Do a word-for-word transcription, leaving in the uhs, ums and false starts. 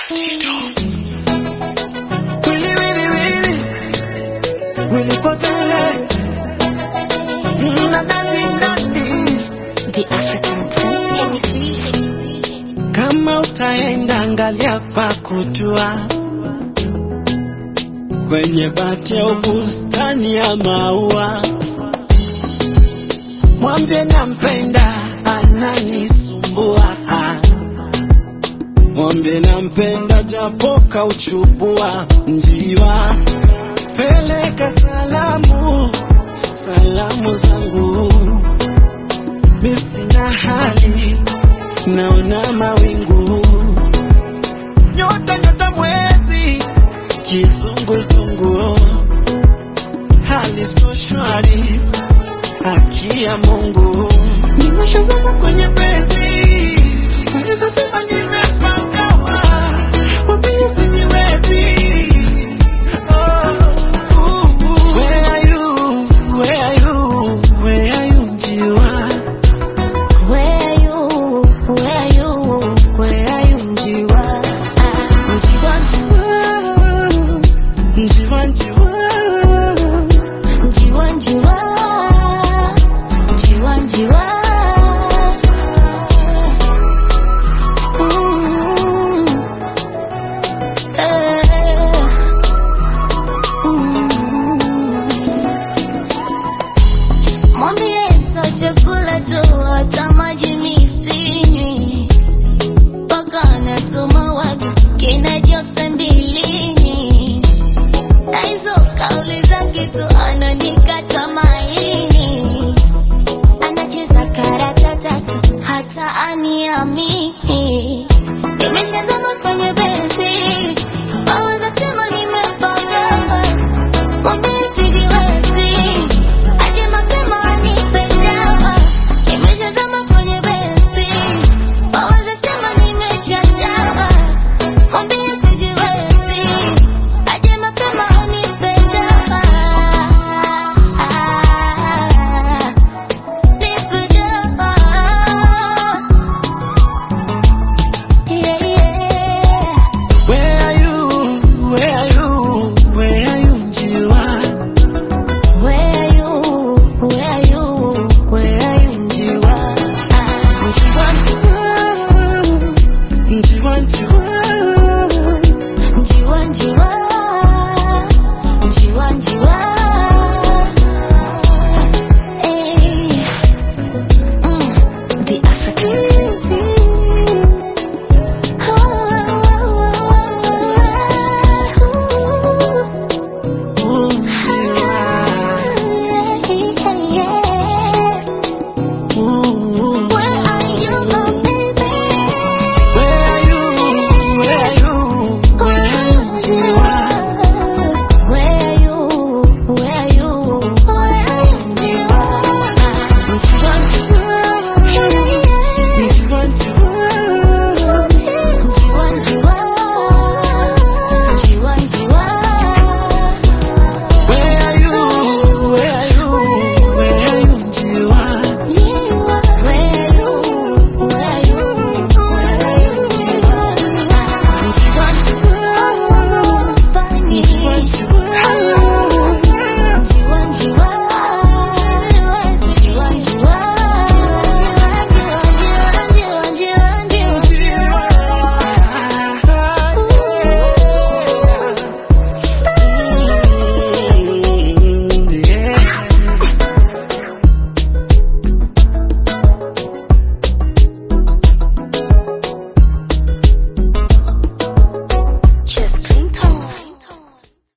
Willy, Willy, Willy, Willy Kozele, Nandi, Nandi, The African Princess. kama utaenda angalia pa kujua, kwenye bati ya bustani ya maua, mwambie nampenda ananisumbua, mwambie nampenda japo kauchubua njiwa, peleka salamu, salamu zangu, mimi sina hali, naona mawingu, nyota nyota mwezi, kizunguzungu, hali so shwari, haki ya Mungu, nimeshazama kwenye penzi, unaweza sema nimepangawa, mwambie siniwezi. Oh, uh, uh. Where are you, where are you, where are you njiwa? Where are you? Where are you? Where are you, Njiwa? Njiwa, njiwa, njiwa, njiwa. Njiwa, Njiwa, Njiwa, Njiwa. Mm. Eh. Mm. Mwambie sio chakula tu, hata maji mimi sinywi, mpaka anatuma watu kina Jose Mbilinyi, na hizo kauli zake tu ananikata maini, anacheza karata tatu hata aniamini, nimeshazama kwenye